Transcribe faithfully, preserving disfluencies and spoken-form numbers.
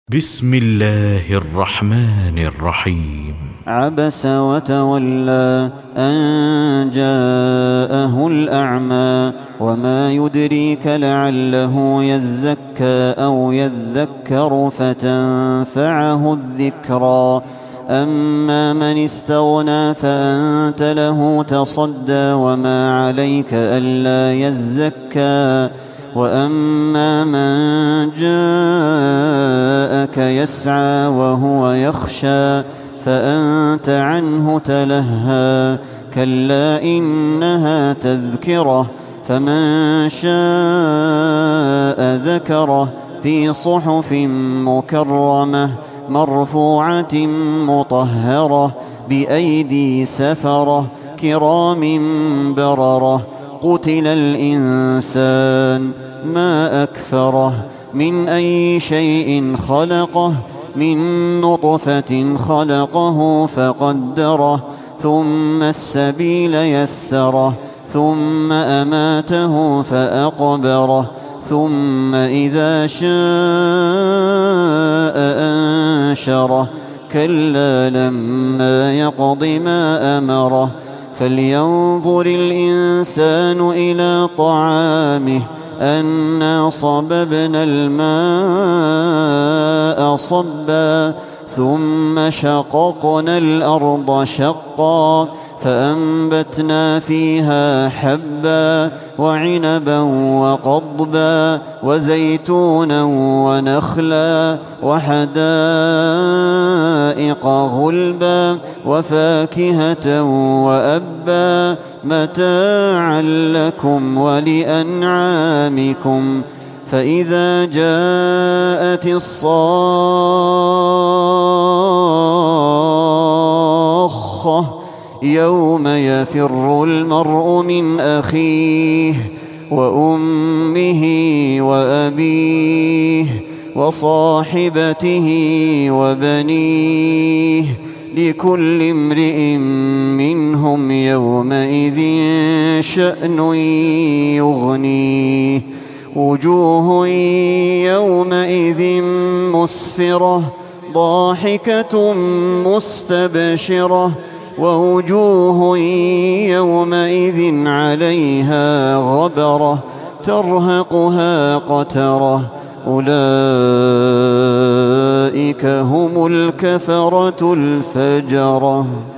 بسم الله الرحمن الرحيم. عبس وتولى أن جاءه الأعمى وما يدريك لعله يزكى أو يذكر فتنفعه الذكرى. أما من استغنى فأنت له تصدى وما عليك ألا يزكى. وأما من جاءك يسعى وهو يخشى فأنت عنه تلهى. كلا إنها تذكرة فمن شاء ذكره في صحف مكرمة مرفوعة مطهرة بأيدي سفرة كرام بررة. قتل الإنسان ما أكفره من أي شيء خلقه من نطفة خلقه فقدره ثم السبيل يسره ثم أماته فأقبره ثم إذا شاء أنشره. كلا لما يقض ما أمره. فلينظر الإنسان إلى طعامه أنا صببنا الماء صبا ثم شققنا الأرض شقا فأنبتنا فيها حبا وعنبا وقضبا وزيتونا ونخلا وحدائق غلبا وفاكهة وأبا متاعا لكم ولأنعامكم. فإذا جاءت الصاخة يوم يفر المرء من أخيه وأمه وأبيه وصاحبته وبنيه لكل امرئ منهم يومئذ شأن يغنيه. وجوه يومئذ مسفرة ضاحكة مستبشرة ووجوه يومئذ عليها غبرة ترهقها قترة. أولئك هم الكفرة الفجرة.